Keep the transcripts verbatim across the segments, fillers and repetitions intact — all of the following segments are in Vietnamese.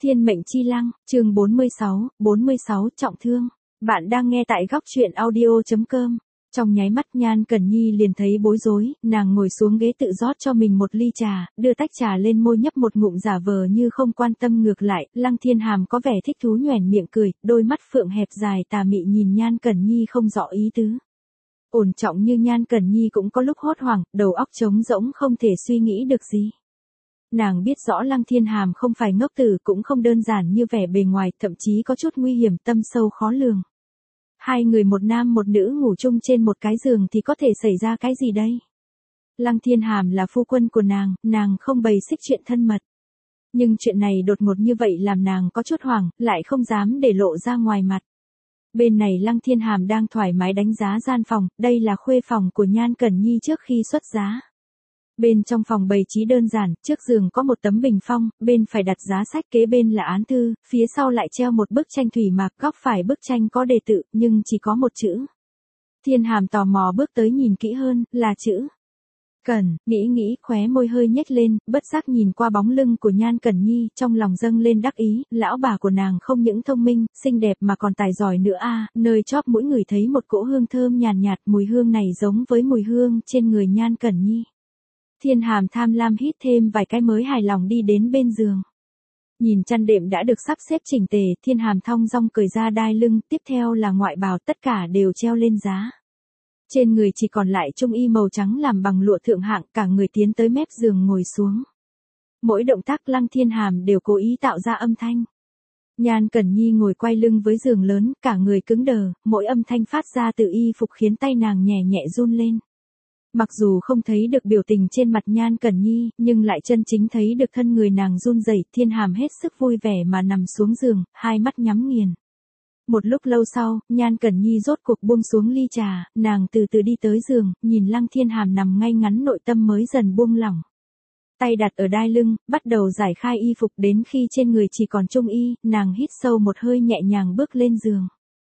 Thiên mệnh chi lăng, chương bốn mươi sáu, bốn mươi sáu trọng thương. Bạn đang nghe tại góc truyện audio chấm com. Trong nháy mắt Nhan Cẩn Nhi liền thấy bối rối, nàng ngồi xuống ghế tự rót cho mình một ly trà, đưa tách trà lên môi nhấp một ngụm giả vờ như không quan tâm. Ngược lại, Lăng Thiên Hàm có vẻ thích thú nhoẻn miệng cười, đôi mắt phượng hẹp dài tà mị nhìn Nhan Cẩn Nhi không rõ ý tứ. Ổn trọng như Nhan Cẩn Nhi cũng có lúc hốt hoảng, đầu óc trống rỗng không thể suy nghĩ được gì. Nàng biết rõ Lăng Thiên Hàm không phải ngốc tử, cũng không đơn giản như vẻ bề ngoài, thậm chí có chút nguy hiểm, tâm sâu khó lường. Hai người một nam một nữ ngủ chung trên một cái giường thì có thể xảy ra cái gì đây? Lăng Thiên Hàm là phu quân của nàng, nàng không bày xích chuyện thân mật. Nhưng chuyện này đột ngột như vậy làm nàng có chút hoảng, lại không dám để lộ ra ngoài mặt. Bên này Lăng Thiên Hàm đang thoải mái đánh giá gian phòng, đây là khuê phòng của Nhan Cẩn Nhi trước khi xuất giá. Bên trong phòng bày trí đơn giản, trước giường có một tấm bình phong, bên phải đặt giá sách, kế bên là án thư, phía sau lại treo một bức tranh thủy mạc, góc phải bức tranh có đề tự, nhưng chỉ có một chữ. Thiên Hàm tò mò bước tới nhìn kỹ hơn, là chữ Cẩn, nghĩ nghĩ, khóe môi hơi nhếch lên, bất giác nhìn qua bóng lưng của Nhan Cẩn Nhi, trong lòng dâng lên đắc ý, lão bà của nàng không những thông minh, xinh đẹp mà còn tài giỏi nữa a. À, nơi chóp mũi ngửi thấy một cỗ hương thơm nhàn nhạt, nhạt, mùi hương này giống với mùi hương trên người Nhan Cẩn Nhi. Thiên Hàm tham lam hít thêm vài cái mới hài lòng đi đến bên giường. Nhìn chăn đệm đã được sắp xếp chỉnh tề, Thiên Hàm thong dong cởi ra đai lưng, tiếp theo là ngoại bào, tất cả đều treo lên giá. Trên người chỉ còn lại trung y màu trắng làm bằng lụa thượng hạng, cả người tiến tới mép giường ngồi xuống. Mỗi động tác Lăng Thiên Hàm đều cố ý tạo ra âm thanh. Nhan Cẩn Nhi ngồi quay lưng với giường lớn, cả người cứng đờ, mỗi âm thanh phát ra từ y phục khiến tay nàng nhẹ nhẹ run lên. Mặc dù không thấy được biểu tình trên mặt Nhan Cẩn Nhi, nhưng lại chân chính thấy được thân người nàng run rẩy. Thiên Hàm hết sức vui vẻ mà nằm xuống giường, hai mắt nhắm nghiền. Một lúc lâu sau, Nhan Cẩn Nhi rốt cuộc buông xuống ly trà, nàng từ từ đi tới giường, nhìn Lăng Thiên Hàm nằm ngay ngắn, nội tâm mới dần buông lỏng. Tay đặt ở đai lưng, bắt đầu giải khai y phục, đến khi trên người chỉ còn trung y, nàng hít sâu một hơi nhẹ nhàng bước lên giường.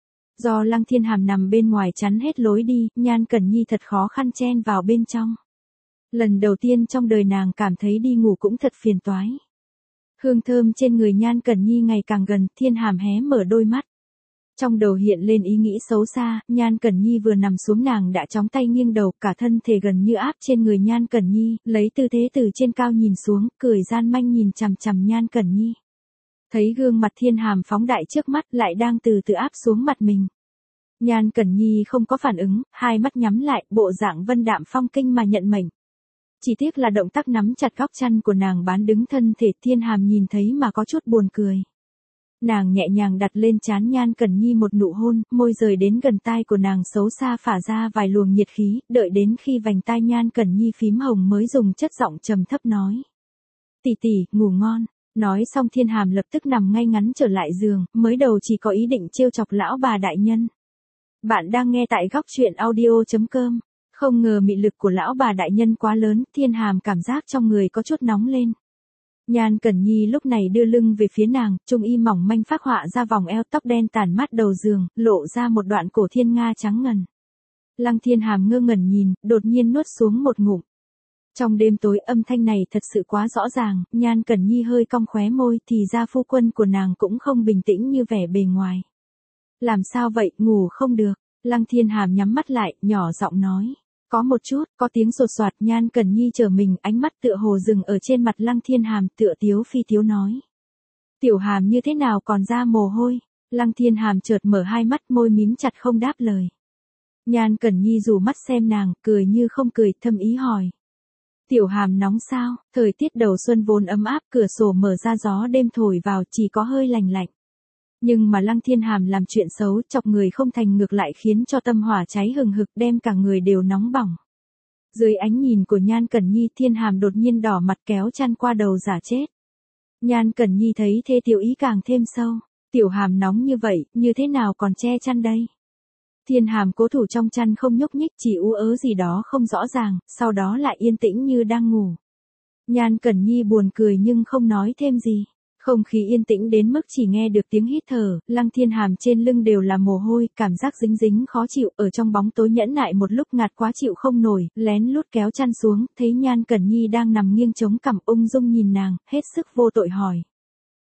Do Lăng Thiên Hàm nằm bên ngoài chắn hết lối đi, Nhan Cẩn Nhi thật khó khăn chen vào bên trong. Lần đầu tiên trong đời nàng cảm thấy đi ngủ cũng thật phiền toái. Hương thơm trên người Nhan Cẩn Nhi ngày càng gần, Thiên Hàm hé mở đôi mắt. Trong đầu hiện lên ý nghĩ xấu xa, Nhan Cẩn Nhi vừa nằm xuống nàng đã chóng tay nghiêng đầu, cả thân thể gần như áp trên người Nhan Cẩn Nhi, lấy tư thế từ trên cao nhìn xuống, cười gian manh nhìn chằm chằm Nhan Cẩn Nhi. Thấy gương mặt Thiên Hàm phóng đại trước mắt lại đang từ từ áp xuống mặt mình. Nhan Cẩn Nhi không có phản ứng, hai mắt nhắm lại, bộ dạng vân đạm phong kinh mà nhận mệnh. Chỉ tiếc là động tác nắm chặt góc chăn của nàng bán đứng thân thể, Thiên Hàm nhìn thấy mà có chút buồn cười. Nàng nhẹ nhàng đặt lên trán Nhan Cẩn Nhi một nụ hôn, môi rời đến gần tai của nàng xấu xa phả ra vài luồng nhiệt khí, đợi đến khi vành tai Nhan Cẩn Nhi phím hồng mới dùng chất giọng trầm thấp nói. Tỷ tỷ, ngủ ngon. Nói xong Thiên Hàm lập tức nằm ngay ngắn trở lại giường, mới đầu chỉ có ý định trêu chọc lão bà đại nhân. Bạn đang nghe tại góc truyện audio chấm com. Không ngờ mị lực của lão bà đại nhân quá lớn, Thiên Hàm cảm giác trong người có chút nóng lên. Nhan Cẩn Nhi lúc này đưa lưng về phía nàng, trung y mỏng manh phác họa ra vòng eo, tóc đen tản mát đầu giường, lộ ra một đoạn cổ thiên nga trắng ngần. Lăng Thiên Hàm ngơ ngẩn nhìn, đột nhiên nuốt xuống một ngụm. Trong đêm tối âm thanh này thật sự quá rõ ràng, Nhan Cẩn Nhi hơi cong khóe môi, thì ra phu quân của nàng cũng không bình tĩnh như vẻ bề ngoài. Làm sao vậy, ngủ không được? Lăng Thiên Hàm nhắm mắt lại, nhỏ giọng nói. Có một chút, có tiếng sột soạt, Nhan Cẩn Nhi trở mình, ánh mắt tựa hồ dừng ở trên mặt Lăng Thiên Hàm, tựa tiếu phi tiếu nói. Tiểu Hàm như thế nào còn ra mồ hôi? Lăng Thiên Hàm chợt mở hai mắt, môi mím chặt không đáp lời. Nhan Cẩn Nhi rủ mắt xem nàng, cười như không cười, thâm ý hỏi. Tiểu Hàm nóng sao? Thời tiết đầu xuân vốn ấm áp, cửa sổ mở ra gió đêm thổi vào, chỉ có hơi lành lạnh. Nhưng mà Lăng Thiên Hàm làm chuyện xấu, chọc người không thành, ngược lại khiến cho tâm hỏa cháy hừng hực, đem cả người đều nóng bỏng. Dưới ánh nhìn của Nhan Cẩn Nhi, Thiên Hàm đột nhiên đỏ mặt kéo chăn qua đầu giả chết. Nhan Cẩn Nhi thấy thế tiểu ý càng thêm sâu. Tiểu Hàm nóng như vậy, như thế nào còn che chăn đây? Thiên Hàm cố thủ trong chăn không nhúc nhích, chỉ ú ớ gì đó không rõ ràng, sau đó lại yên tĩnh như đang ngủ. Nhan Cẩn Nhi buồn cười nhưng không nói thêm gì. Không khí yên tĩnh đến mức chỉ nghe được tiếng hít thở, Lăng Thiên Hàm trên lưng đều là mồ hôi, cảm giác dính dính khó chịu, ở trong bóng tối nhẫn nại một lúc ngạt quá chịu không nổi, lén lút kéo chăn xuống, thấy Nhan Cẩn Nhi đang nằm nghiêng chống cằm ung dung nhìn nàng, hết sức vô tội hỏi.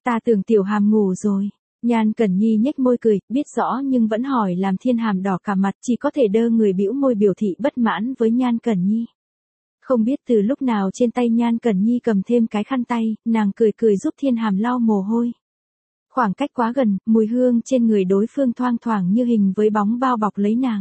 Ta tưởng Tiểu Hàm ngủ rồi. Nhan Cẩn Nhi nhếch môi cười, biết rõ nhưng vẫn hỏi làm Thiên Hàm đỏ cả mặt, chỉ có thể đơ người bĩu môi biểu thị bất mãn với Nhan Cẩn Nhi. Không biết từ lúc nào trên tay Nhan Cẩn Nhi cầm thêm cái khăn tay, nàng cười cười giúp Thiên Hàm lau mồ hôi. Khoảng cách quá gần, mùi hương trên người đối phương thoang thoảng như hình với bóng bao bọc lấy nàng.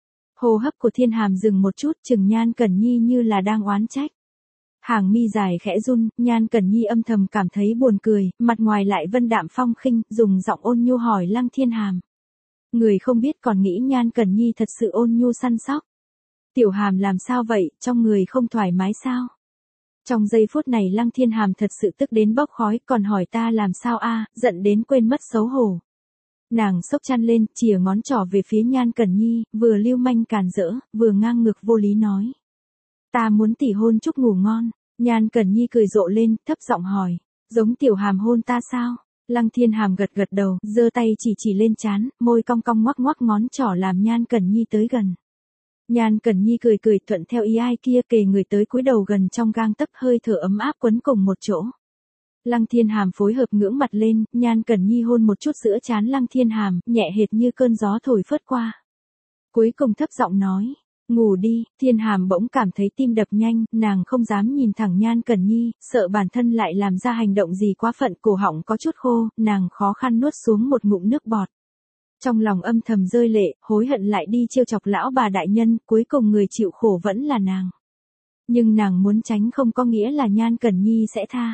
Hô hấp của Thiên Hàm dừng một chút, chừng Nhan Cẩn Nhi như là đang oán trách. Hàng mi dài khẽ run, Nhan Cẩn Nhi âm thầm cảm thấy buồn cười, mặt ngoài lại vân đạm phong khinh, dùng giọng ôn nhu hỏi Lăng Thiên Hàm. Người không biết còn nghĩ Nhan Cẩn Nhi thật sự ôn nhu săn sóc. Tiểu Hàm làm sao vậy, trong người không thoải mái sao? Trong giây phút này Lăng Thiên Hàm thật sự tức đến bốc khói, còn hỏi ta làm sao a, giận đến quên mất xấu hổ. Nàng xốc chăn lên, chìa ngón trỏ về phía Nhan Cẩn Nhi, vừa lưu manh càn rỡ, vừa ngang ngược vô lý nói. Ta muốn tỉ hôn chúc ngủ ngon. Nhan Cẩn Nhi cười rộ lên, thấp giọng hỏi. Giống Tiểu Hàm hôn ta sao? Lăng Thiên Hàm gật gật đầu, giơ tay chỉ chỉ lên trán, môi cong cong ngoắc ngoắc ngón trỏ làm Nhan Cẩn Nhi tới gần. Nhan Cẩn Nhi cười cười thuận theo ý ai kia kề người tới cúi đầu gần trong gang tấc, hơi thở ấm áp quấn cùng một chỗ. Lăng Thiên Hàm phối hợp ngưỡng mặt lên, Nhan Cẩn Nhi hôn một chút giữa trán Lăng Thiên Hàm, nhẹ hệt như cơn gió thổi phớt qua. Cuối cùng thấp giọng nói. Ngủ đi. Thiên Hàm bỗng cảm thấy tim đập nhanh, nàng không dám nhìn thẳng Nhan Cẩn Nhi, sợ bản thân lại làm ra hành động gì quá phận, cổ họng có chút khô, nàng khó khăn nuốt xuống một ngụm nước bọt. Trong lòng âm thầm rơi lệ, hối hận lại đi trêu chọc lão bà đại nhân, cuối cùng người chịu khổ vẫn là nàng. Nhưng nàng muốn tránh không có nghĩa là Nhan Cẩn Nhi sẽ tha.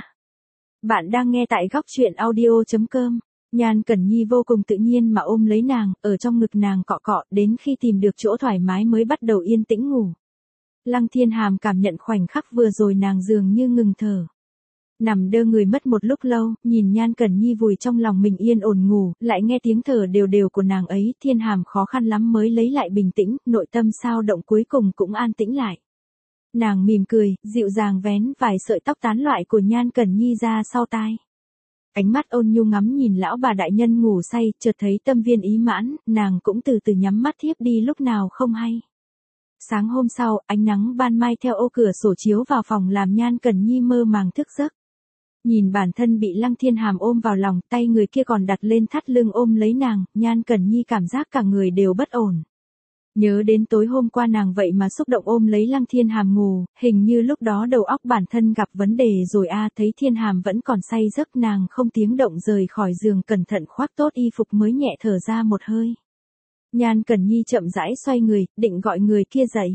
Bạn đang nghe tại góc truyện audio chấm com. Nhan Cẩn Nhi vô cùng tự nhiên mà ôm lấy nàng, ở trong ngực nàng cọ cọ, đến khi tìm được chỗ thoải mái mới bắt đầu yên tĩnh ngủ. Lăng Thiên Hàm cảm nhận khoảnh khắc vừa rồi nàng dường như ngừng thở. Nằm đơ người mất một lúc lâu, nhìn Nhan Cẩn Nhi vùi trong lòng mình yên ổn ngủ, lại nghe tiếng thở đều đều của nàng ấy, Thiên Hàm khó khăn lắm mới lấy lại bình tĩnh, nội tâm sao động cuối cùng cũng an tĩnh lại. Nàng mỉm cười, dịu dàng vén vài sợi tóc tán loại của Nhan Cẩn Nhi ra sau tai. Ánh mắt ôn nhu ngắm nhìn lão bà đại nhân ngủ say, chợt thấy tâm viên ý mãn, nàng cũng từ từ nhắm mắt thiếp đi lúc nào không hay. Sáng hôm sau, ánh nắng ban mai theo ô cửa sổ chiếu vào phòng làm Nhan Cẩn Nhi mơ màng thức giấc. Nhìn bản thân bị Lăng Thiên Hàm ôm vào lòng, tay người kia còn đặt lên thắt lưng ôm lấy nàng, Nhan Cẩn Nhi cảm giác cả người đều bất ổn. Nhớ đến tối hôm qua nàng vậy mà xúc động ôm lấy Lăng Thiên Hàm ngủ, hình như lúc đó đầu óc bản thân gặp vấn đề rồi a. Thấy Thiên Hàm vẫn còn say giấc, nàng không tiếng động rời khỏi giường, cẩn thận khoác tốt y phục mới nhẹ thở ra một hơi. Nhan Cẩn Nhi chậm rãi xoay người, định gọi người kia dậy.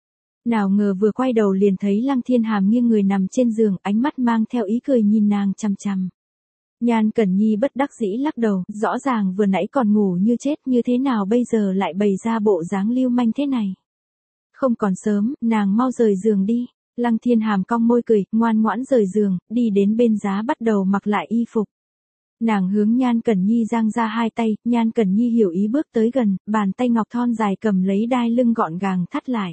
Nào ngờ vừa quay đầu liền thấy Lăng Thiên Hàm nghiêng người nằm trên giường, ánh mắt mang theo ý cười nhìn nàng chằm chằm. Nhan Cẩn Nhi bất đắc dĩ lắc đầu, rõ ràng vừa nãy còn ngủ như chết, như thế nào bây giờ lại bày ra bộ dáng lưu manh thế này. Không còn sớm, nàng mau rời giường đi. Lăng Thiên Hàm cong môi cười, ngoan ngoãn rời giường, đi đến bên giá bắt đầu mặc lại y phục. Nàng hướng Nhan Cẩn Nhi giang ra hai tay, Nhan Cẩn Nhi hiểu ý bước tới gần, bàn tay ngọc thon dài cầm lấy đai lưng gọn gàng thắt lại.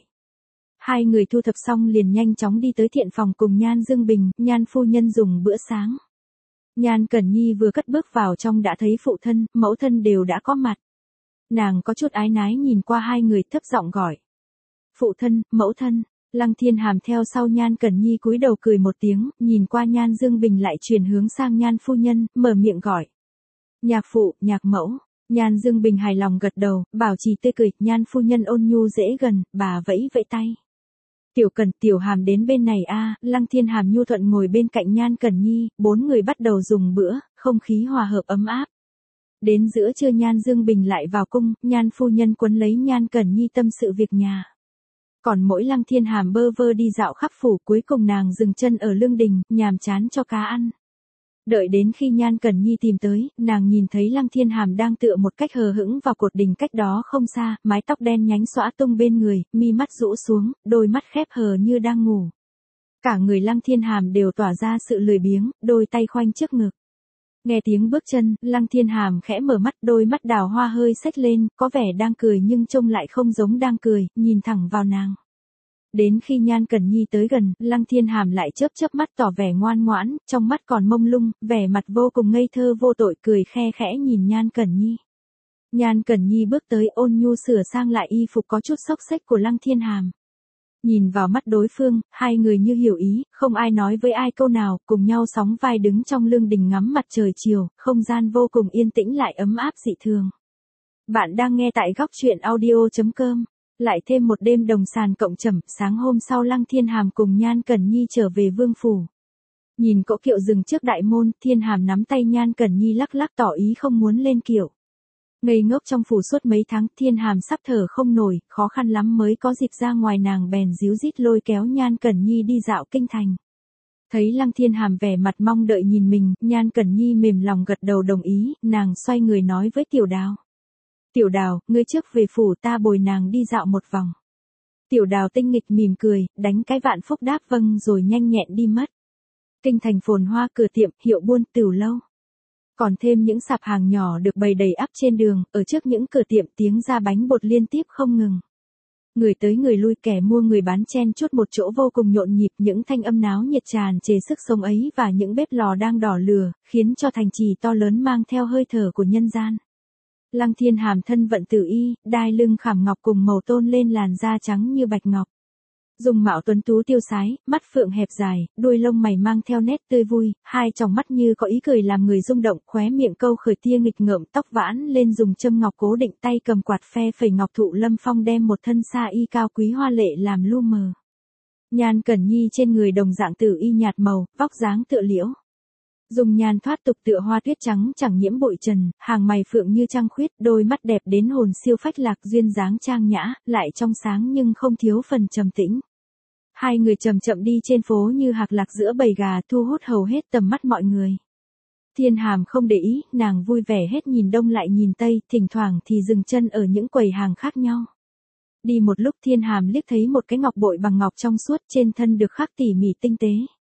Hai người thu thập xong liền nhanh chóng đi tới thiện phòng cùng Nhan Dương Bình, Nhan phu nhân dùng bữa sáng. Nhan Cẩn Nhi vừa cất bước vào trong đã thấy phụ thân, mẫu thân đều đã có mặt. Nàng có chút ái nái nhìn qua hai người thấp giọng gọi. Phụ thân, mẫu thân. Lăng Thiên Hàm theo sau Nhan Cẩn Nhi cúi đầu cười một tiếng, nhìn qua Nhan Dương Bình lại chuyển hướng sang Nhan phu nhân, mở miệng gọi. Nhạc phụ, nhạc mẫu. Nhan Dương Bình hài lòng gật đầu, bảo trì tươi cười, Nhan phu nhân ôn nhu dễ gần, bà vẫy vẫy tay. Tiểu Cẩn, Tiểu Hàm đến bên này a. Lăng Thiên Hàm nhu thuận ngồi bên cạnh Nhan Cẩn Nhi, bốn người bắt đầu dùng bữa, không khí hòa hợp ấm áp. Đến giữa trưa Nhan Dương Bình lại vào cung, Nhan phu nhân quấn lấy Nhan Cẩn Nhi tâm sự việc nhà. Còn mỗi Lăng Thiên Hàm bơ vơ đi dạo khắp phủ, cuối cùng nàng dừng chân ở lương đình, nhàm chán cho cá ăn. Đợi đến khi Nhan Cẩn Nhi tìm tới, nàng nhìn thấy Lăng Thiên Hàm đang tựa một cách hờ hững vào cột đình cách đó không xa, mái tóc đen nhánh xõa tung bên người, mi mắt rũ xuống, đôi mắt khép hờ như đang ngủ. Cả người Lăng Thiên Hàm đều tỏa ra sự lười biếng, đôi tay khoanh trước ngực. Nghe tiếng bước chân, Lăng Thiên Hàm khẽ mở mắt, đôi mắt đào hoa hơi xếch lên, có vẻ đang cười nhưng trông lại không giống đang cười, nhìn thẳng vào nàng. Đến khi Nhan Cẩn Nhi tới gần, Lăng Thiên Hàm lại chớp chớp mắt tỏ vẻ ngoan ngoãn, trong mắt còn mông lung, vẻ mặt vô cùng ngây thơ vô tội, cười khe khẽ nhìn Nhan Cẩn Nhi. Nhan Cẩn Nhi bước tới ôn nhu sửa sang lại y phục có chút xốc xếch của Lăng Thiên Hàm. Nhìn vào mắt đối phương, hai người như hiểu ý, không ai nói với ai câu nào, cùng nhau sóng vai đứng trong lương đình ngắm mặt trời chiều, không gian vô cùng yên tĩnh lại ấm áp dị thường. Bạn đang nghe tại góc truyện audio.com. Lại thêm một đêm đồng sàn cộng trầm, sáng hôm sau Lăng Thiên Hàm cùng Nhan Cẩn Nhi trở về vương phủ. Nhìn cỗ kiệu dừng trước đại môn, Thiên Hàm nắm tay Nhan Cẩn Nhi lắc lắc tỏ ý không muốn lên kiệu. Ngây ngốc trong phủ suốt mấy tháng, Thiên Hàm sắp thở không nổi, khó khăn lắm mới có dịp ra ngoài, nàng bèn díu dít lôi kéo Nhan Cẩn Nhi đi dạo kinh thành. Thấy Lăng Thiên Hàm vẻ mặt mong đợi nhìn mình, Nhan Cẩn Nhi mềm lòng gật đầu đồng ý, nàng xoay người nói với Tiểu Đào. Tiểu Đào, ngươi trước về phủ, ta bồi nàng đi dạo một vòng. Tiểu Đào tinh nghịch mỉm cười, đánh cái vạn phúc đáp vâng rồi nhanh nhẹn đi mất. Kinh thành phồn hoa, cửa tiệm, hiệu buôn, tửu lâu. Còn thêm những sạp hàng nhỏ được bày đầy ắp trên đường, ở trước những cửa tiệm tiếng ra bánh bột liên tiếp không ngừng. Người tới người lui, kẻ mua người bán chen chúc một chỗ vô cùng nhộn nhịp, những thanh âm náo nhiệt tràn trề sức sống ấy và những bếp lò đang đỏ lửa, khiến cho thành trì to lớn mang theo hơi thở của nhân gian. Lăng Thiên Hàm thân vận tử y, đai lưng khảm ngọc cùng màu tôn lên làn da trắng như bạch ngọc. Dung mạo tuấn tú tiêu sái, mắt phượng hẹp dài, đuôi lông mày mang theo nét tươi vui, hai tròng mắt như có ý cười làm người rung động, khóe miệng câu khởi tia nghịch ngợm, tóc vãn lên dùng châm ngọc cố định, tay cầm quạt phe phẩy ngọc thụ lâm phong đem một thân sa y cao quý hoa lệ làm lu mờ. Nhan Cẩn Nhi trên người đồng dạng tử y nhạt màu, vóc dáng tựa liễu. Dùng nhan thoát tục tựa hoa tuyết trắng chẳng nhiễm bụi trần, hàng mày phượng như trăng khuyết, đôi mắt đẹp đến hồn siêu phách lạc, duyên dáng trang nhã, lại trong sáng nhưng không thiếu phần trầm tĩnh. Hai người chậm chậm đi trên phố như hạc lạc giữa bầy gà, thu hút hầu hết tầm mắt mọi người. Thiên Hàm không để ý, nàng vui vẻ hết nhìn đông lại nhìn tây, thỉnh thoảng thì dừng chân ở những quầy hàng khác nhau. Đi một lúc Thiên Hàm liếc thấy một cái ngọc bội bằng ngọc trong suốt, trên thân được khắc tỉ mỉ tinh tế.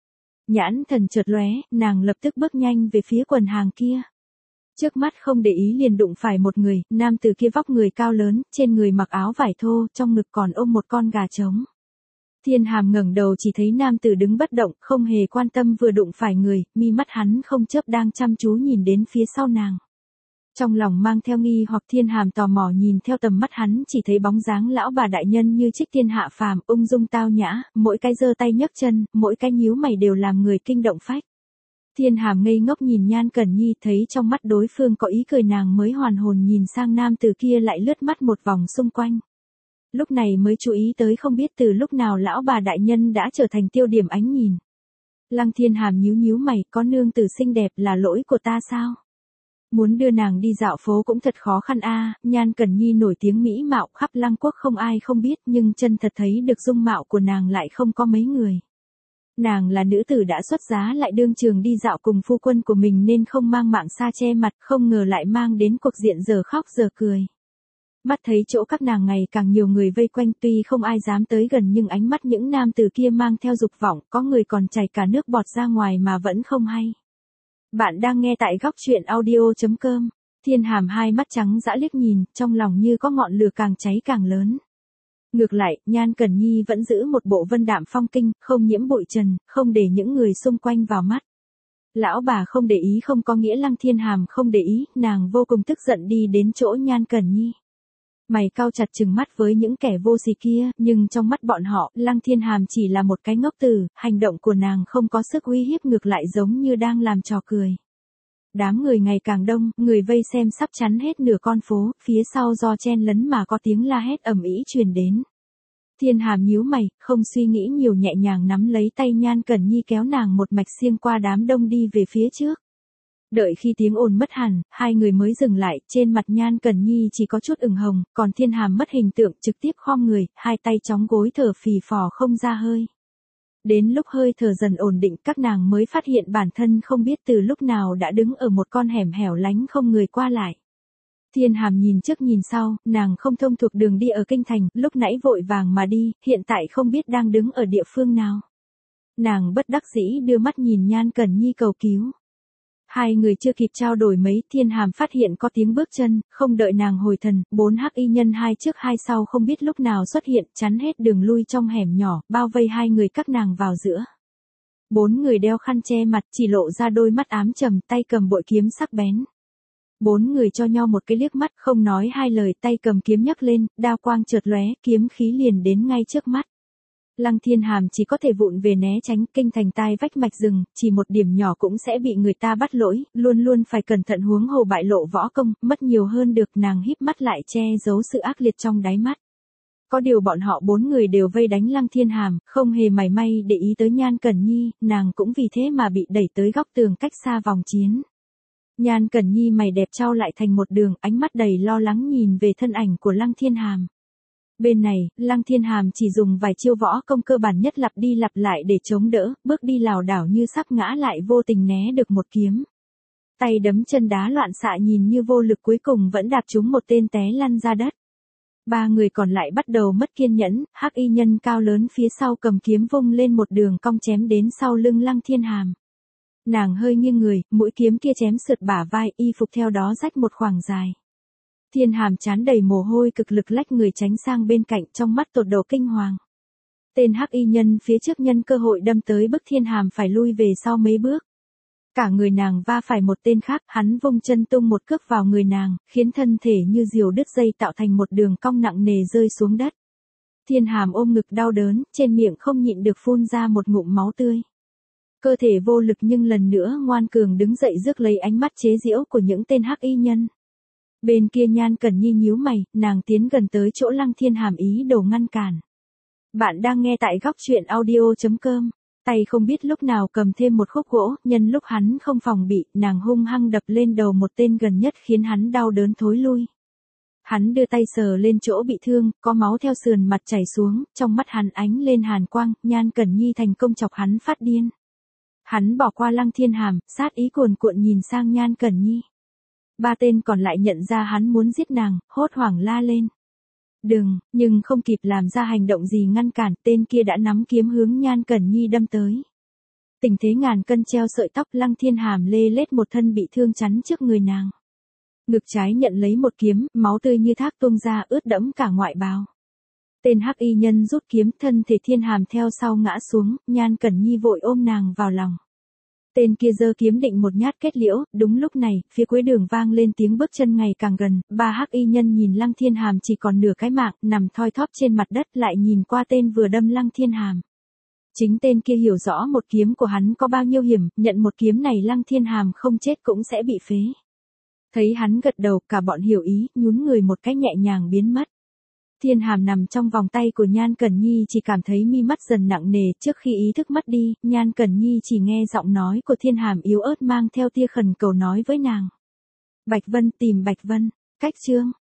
Nhãn thần chợt lóe, nàng lập tức bước nhanh về phía quần hàng kia. Trước mắt không để ý liền đụng phải một người, nam tử kia vóc người cao lớn, trên người mặc áo vải thô, trong ngực còn ôm một con gà trống. Thiên Hàm ngẩng đầu chỉ thấy nam tử đứng bất động, không hề quan tâm vừa đụng phải người, mi mắt hắn không chớp đang chăm chú nhìn đến phía sau nàng. Trong lòng mang theo nghi hoặc, Thiên Hàm tò mò nhìn theo tầm mắt hắn, chỉ thấy bóng dáng lão bà đại nhân như trích tiên hạ phàm, ung dung tao nhã, mỗi cái giơ tay nhấc chân, mỗi cái nhíu mày đều làm người kinh động phách. Thiên Hàm ngây ngốc nhìn Nhan Cẩn Nhi, thấy trong mắt đối phương có ý cười, nàng mới hoàn hồn nhìn sang nam tử kia, lại lướt mắt một vòng xung quanh. Lúc này mới chú ý tới không biết từ lúc nào lão bà đại nhân đã trở thành tiêu điểm ánh nhìn. Lăng Thiên Hàm nhíu nhíu mày, có nương tử xinh đẹp là lỗi của ta sao? Muốn đưa nàng đi dạo phố cũng thật khó khăn a. À. Nhan Cẩn Nhi nổi tiếng mỹ mạo, khắp Lăng Quốc không ai không biết, nhưng chân thật thấy được dung mạo của nàng lại không có mấy người. Nàng là nữ tử đã xuất giá lại đương trường đi dạo cùng phu quân của mình nên không mang mạng sa che mặt, không ngờ lại mang đến cuộc diện giờ khóc giờ cười. Mắt thấy chỗ các nàng ngày càng nhiều người vây quanh, tuy không ai dám tới gần nhưng ánh mắt những nam tử kia mang theo dục vọng, có người còn chảy cả nước bọt ra ngoài mà vẫn không hay. Bạn đang nghe tại góc truyện audio.com. Thiên Hàm hai mắt trắng dã liếc nhìn, trong lòng như có ngọn lửa càng cháy càng lớn. Ngược lại, Nhan Cẩn Nhi vẫn giữ một bộ vân đạm phong kinh, không nhiễm bụi trần, không để những người xung quanh vào mắt. Lão bà không để ý không có nghĩa Lăng Thiên Hàm không để ý, nàng vô cùng tức giận đi đến chỗ Nhan Cẩn Nhi. Mày cau chặt trừng mắt với những kẻ vô sỉ kia, nhưng trong mắt bọn họ, Lăng Thiên Hàm chỉ là một cái ngốc tử, hành động của nàng không có sức uy hiếp, ngược lại giống như đang làm trò cười. Đám người ngày càng đông, người vây xem sắp chắn hết nửa con phố, phía sau do chen lấn mà có tiếng la hét ầm ĩ truyền đến. Thiên Hàm nhíu mày, không suy nghĩ nhiều nhẹ nhàng nắm lấy tay Nhan Cẩn Nhi kéo nàng một mạch xiêng qua đám đông đi về phía trước. Đợi khi tiếng ồn mất hẳn, hai người mới dừng lại, trên mặt Nhan Cẩn Nhi chỉ có chút ửng hồng, còn Thiên Hàm mất hình tượng trực tiếp khom người, hai tay chống gối thở phì phò không ra hơi. Đến lúc hơi thở dần ổn định, các nàng mới phát hiện bản thân không biết từ lúc nào đã đứng ở một con hẻm hẻo lánh không người qua lại. Thiên Hàm nhìn trước nhìn sau, nàng không thông thuộc đường đi ở kinh thành, lúc nãy vội vàng mà đi, hiện tại không biết đang đứng ở địa phương nào. Nàng bất đắc dĩ đưa mắt nhìn Nhan Cẩn Nhi cầu cứu. Hai người chưa kịp trao đổi mấy, Thiên Hàm phát hiện có tiếng bước chân, không đợi nàng hồi thần, bốn hắc y nhân hai trước hai sau không biết lúc nào xuất hiện, chắn hết đường lui trong hẻm nhỏ, bao vây hai người các nàng vào giữa. Bốn người đeo khăn che mặt, chỉ lộ ra đôi mắt ám trầm, tay cầm bội kiếm sắc bén. Bốn người cho nhau một cái liếc mắt, không nói hai lời, tay cầm kiếm nhấc lên, đao quang chợt lóe, kiếm khí liền đến ngay trước mắt. Lăng Thiên Hàm chỉ có thể vụng về né tránh, kinh thành tai vách mạch rừng, chỉ một điểm nhỏ cũng sẽ bị người ta bắt lỗi, luôn luôn phải cẩn thận huống hồ bại lộ võ công, mất nhiều hơn được. Nàng híp mắt lại che giấu sự ác liệt trong đáy mắt. Có điều bọn họ bốn người đều vây đánh Lăng Thiên Hàm, không hề mảy may để ý tới Nhan Cẩn Nhi, nàng cũng vì thế mà bị đẩy tới góc tường cách xa vòng chiến. Nhan Cẩn Nhi mày đẹp trao lại thành một đường, ánh mắt đầy lo lắng nhìn về thân ảnh của Lăng Thiên Hàm. Bên này, Lăng Thiên Hàm chỉ dùng vài chiêu võ công cơ bản nhất lặp đi lặp lại để chống đỡ, bước đi lảo đảo như sắp ngã lại vô tình né được một kiếm. Tay đấm chân đá loạn xạ nhìn như vô lực cuối cùng vẫn đạp trúng một tên té lăn ra đất. Ba người còn lại bắt đầu mất kiên nhẫn, hắc y nhân cao lớn phía sau cầm kiếm vung lên một đường cong chém đến sau lưng Lăng Thiên Hàm. Nàng hơi nghiêng người, mũi kiếm kia chém sượt bả vai, y phục theo đó rách một khoảng dài. Thiên Hàm trán đầy mồ hôi cực lực lách người tránh sang bên cạnh, trong mắt tột độ kinh hoàng. Tên hắc y nhân phía trước nhân cơ hội đâm tới bức Thiên Hàm phải lui về sau mấy bước. Cả người nàng va phải một tên khác, hắn vung chân tung một cước vào người nàng, khiến thân thể như diều đứt dây tạo thành một đường cong nặng nề rơi xuống đất. Thiên Hàm ôm ngực đau đớn, trên miệng không nhịn được phun ra một ngụm máu tươi. Cơ thể vô lực nhưng lần nữa ngoan cường đứng dậy rước lấy ánh mắt chế giễu của những tên hắc y nhân. Bên kia Nhan Cẩn Nhi nhíu mày, nàng tiến gần tới chỗ Lăng Thiên Hàm ý đồ ngăn cản. Bạn đang nghe tại góc truyện audio chấm com. Tay không biết lúc nào cầm thêm một khúc gỗ, nhân lúc hắn không phòng bị, nàng hung hăng đập lên đầu một tên gần nhất khiến hắn đau đớn thối lui. Hắn đưa tay sờ lên chỗ bị thương, có máu theo sườn mặt chảy xuống, trong mắt hắn ánh lên hàn quang, Nhan Cẩn Nhi thành công chọc hắn phát điên. Hắn bỏ qua Lăng Thiên Hàm, sát ý cuồn cuộn nhìn sang Nhan Cẩn Nhi. Ba tên còn lại nhận ra hắn muốn giết nàng, hốt hoảng la lên. Đừng, nhưng không kịp làm ra hành động gì ngăn cản, tên kia đã nắm kiếm hướng Nhan Cẩn Nhi đâm tới. Tình thế ngàn cân treo sợi tóc, Lăng Thiên Hàm lê lết một thân bị thương chắn trước người nàng. Ngực trái nhận lấy một kiếm, máu tươi như thác tuôn ra ướt đẫm cả ngoại bào. Tên hắc y nhân rút kiếm, thân thể Thiên Hàm theo sau ngã xuống, Nhan Cẩn Nhi vội ôm nàng vào lòng. Tên kia giơ kiếm định một nhát kết liễu, đúng lúc này, phía cuối đường vang lên tiếng bước chân ngày càng gần, ba hắc y nhân nhìn Lăng Thiên Hàm chỉ còn nửa cái mạng, nằm thoi thóp trên mặt đất lại nhìn qua tên vừa đâm Lăng Thiên Hàm. Chính tên kia hiểu rõ một kiếm của hắn có bao nhiêu hiểm, nhận một kiếm này Lăng Thiên Hàm không chết cũng sẽ bị phế. Thấy hắn gật đầu, cả bọn hiểu ý, nhún người một cách nhẹ nhàng biến mất. Thiên Hàm nằm trong vòng tay của Nhan Cẩn Nhi chỉ cảm thấy mi mắt dần nặng nề, trước khi ý thức mất đi, Nhan Cẩn Nhi chỉ nghe giọng nói của Thiên Hàm yếu ớt mang theo tia khẩn cầu nói với nàng. Bạch Vân, tìm Bạch Vân, cách chương.